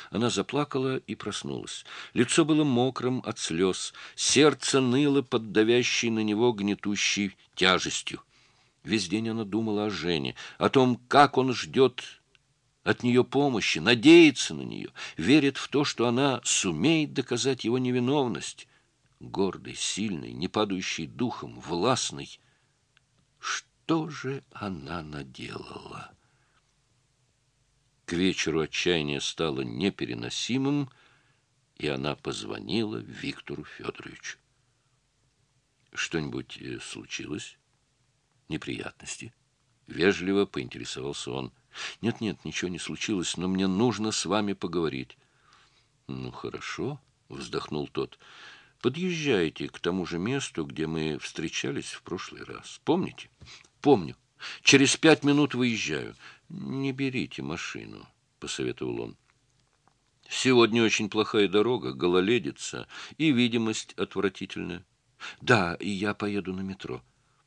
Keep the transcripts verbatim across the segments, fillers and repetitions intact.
Она заплакала и проснулась. Лицо было мокрым от слез, сердце ныло под давящей на него гнетущей тяжестью. Весь день она думала о Жене, о том, как он ждет от нее помощи, надеется на нее, верит в то, что она сумеет доказать его невиновность. Гордый, сильный, не падающий духом, властный. Что же она наделала? К вечеру отчаяние стало непереносимым, и она позвонила Виктору Федоровичу. «Что-нибудь случилось? Неприятности?» Вежливо поинтересовался он. «Нет-нет, ничего не случилось, но мне нужно с вами поговорить». «Ну, хорошо», — вздохнул тот. «Подъезжайте к тому же месту, где мы встречались в прошлый раз. Помните?» «Помню. Через пять минут выезжаю». «Не берите машину», — посоветовал он. «Сегодня очень плохая дорога, гололедица, и видимость отвратительная». «Да, и я поеду на метро».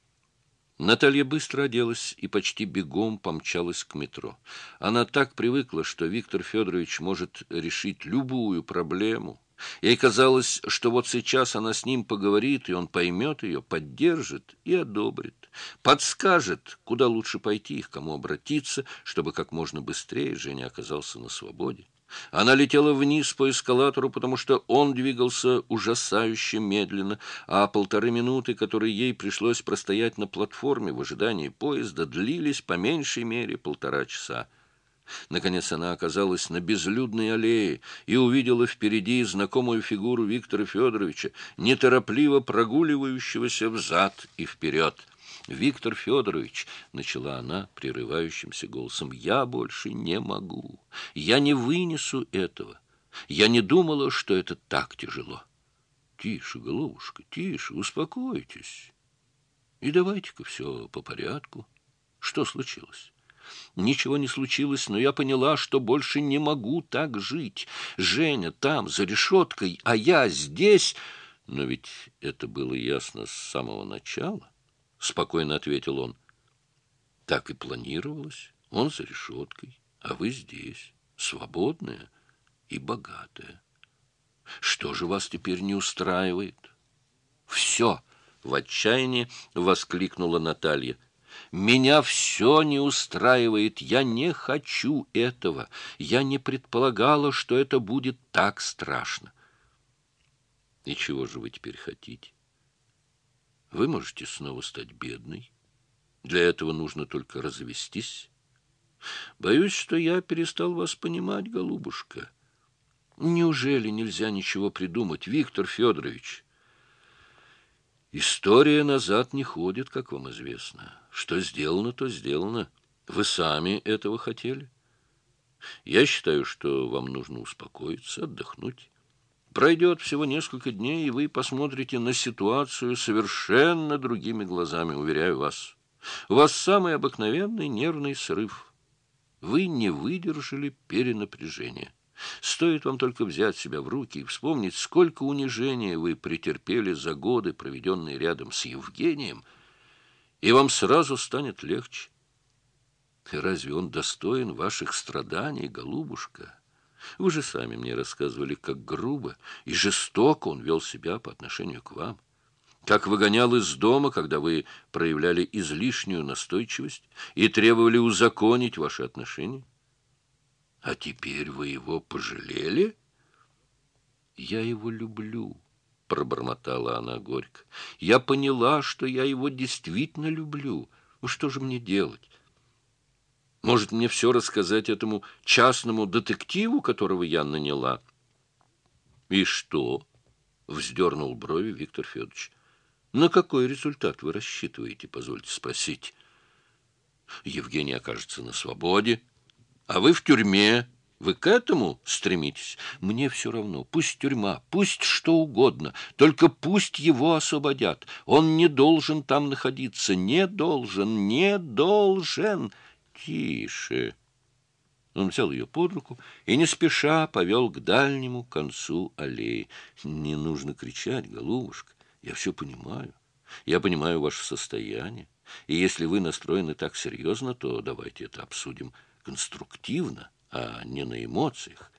Наталья быстро оделась и почти бегом помчалась к метро. Она так привыкла, что Виктор Федорович может решить любую проблему. Ей казалось, что вот сейчас она с ним поговорит, и он поймет ее, поддержит и одобрит, подскажет, куда лучше пойти и к кому обратиться, чтобы как можно быстрее Женя оказался на свободе. Она летела вниз по эскалатору, потому что он двигался ужасающе медленно, а полторы минуты, которые ей пришлось простоять на платформе в ожидании поезда, длились по меньшей мере полтора часа. Наконец она оказалась на безлюдной аллее и увидела впереди знакомую фигуру Виктора Федоровича, неторопливо прогуливающегося взад и вперед. «Виктор Федорович», — начала она прерывающимся голосом, — «я больше не могу. Я не вынесу этого. Я не думала, что это так тяжело». «Тише, головушка, тише, успокойтесь. И давайте-ка все по порядку. Что случилось?» «Ничего не случилось, но я поняла, что больше не могу так жить. Женя там, за решеткой, а я здесь...» «Но ведь это было ясно с самого начала», — спокойно ответил он. «Так и планировалось. Он за решеткой, а вы здесь, свободная и богатая. Что же вас теперь не устраивает?» «Все!» — в отчаянии воскликнула Наталья. «Меня все не устраивает. Я не хочу этого. Я не предполагала, что это будет так страшно». «И чего же вы теперь хотите? Вы можете снова стать бедной. Для этого нужно только развестись. Боюсь, что я перестал вас понимать, голубушка. Неужели нельзя ничего придумать, Виктор Федорович?» «История назад не ходит, как вам известно. Что сделано, то сделано. Вы сами этого хотели. Я считаю, что вам нужно успокоиться, отдохнуть. Пройдет всего несколько дней, и вы посмотрите на ситуацию совершенно другими глазами, уверяю вас. У вас самый обыкновенный нервный срыв. Вы не выдержали перенапряжения. Стоит вам только взять себя в руки и вспомнить, сколько унижения вы претерпели за годы, проведенные рядом с Евгением, и вам сразу станет легче. И разве он достоин ваших страданий, голубушка? Вы же сами мне рассказывали, как грубо и жестоко он вел себя по отношению к вам, как выгонял из дома, когда вы проявляли излишнюю настойчивость и требовали узаконить ваши отношения. А теперь вы его пожалели? Я его люблю, пробормотала она горько. Я поняла, что я его действительно люблю. Ну что же мне делать? Может, мне все рассказать этому частному детективу, которого я наняла? И что? Вздернул брови Виктор Федорович. На какой результат вы рассчитываете, позвольте спросить? Евгений окажется на свободе, а вы в тюрьме. Вы к этому стремитесь? Мне все равно. Пусть тюрьма, пусть что угодно. Только пусть его освободят. Он не должен там находиться. Не должен, не должен. Тише. Он взял ее под руку и не спеша повел к дальнему концу аллеи. Не нужно кричать, голубушка. Я все понимаю. Я понимаю ваше состояние. И если вы настроены так серьезно, то давайте это обсудим конструктивно, а не на эмоциях.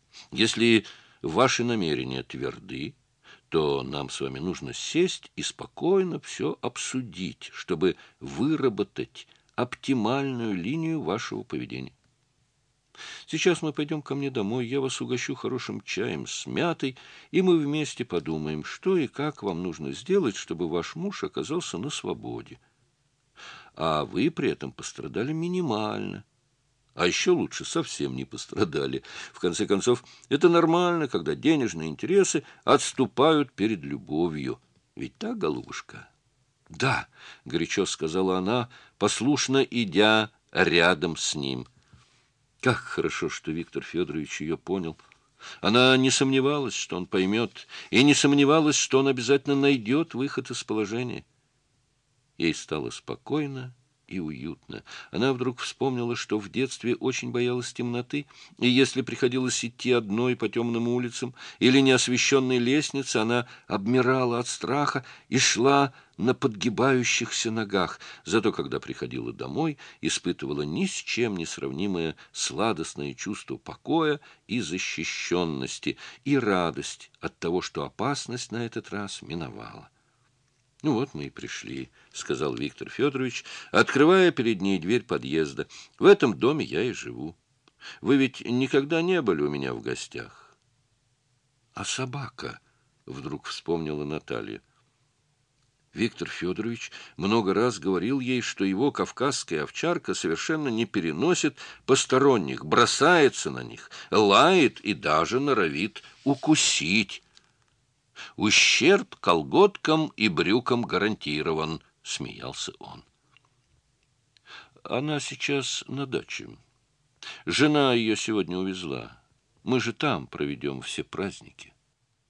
Если ваши намерения тверды, то нам с вами нужно сесть и спокойно все обсудить, чтобы выработать оптимальную линию вашего поведения. Сейчас мы пойдем ко мне домой, я вас угощу хорошим чаем с мятой, и мы вместе подумаем, что и как вам нужно сделать, чтобы ваш муж оказался на свободе. А вы при этом пострадали минимально. А еще лучше совсем не пострадали. В конце концов, это нормально, когда денежные интересы отступают перед любовью. Ведь так, голубушка? Да, горячо сказала она, послушно идя рядом с ним. Как хорошо, что Виктор Федорович ее понял. Она не сомневалась, что он поймет, и не сомневалась, что он обязательно найдет выход из положения. Ей стало спокойно и уютно. Она вдруг вспомнила, что в детстве очень боялась темноты, и если приходилось идти одной по темным улицам или неосвещенной лестнице, она обмирала от страха и шла на подгибающихся ногах. Зато когда приходила домой, испытывала ни с чем не сравнимое сладостное чувство покоя и защищенности, и радость от того, что опасность на этот раз миновала. «Ну вот мы и пришли», — сказал Виктор Федорович, открывая перед ней дверь подъезда. «В этом доме я и живу. Вы ведь никогда не были у меня в гостях». «А собака?» — вдруг вспомнила Наталья. Виктор Федорович много раз говорил ей, что его кавказская овчарка совершенно не переносит посторонних, бросается на них, лает и даже норовит укусить. «Ущерб колготкам и брюкам гарантирован», — смеялся он. «Она сейчас на даче. Жена ее сегодня увезла. Мы же там проведем все праздники».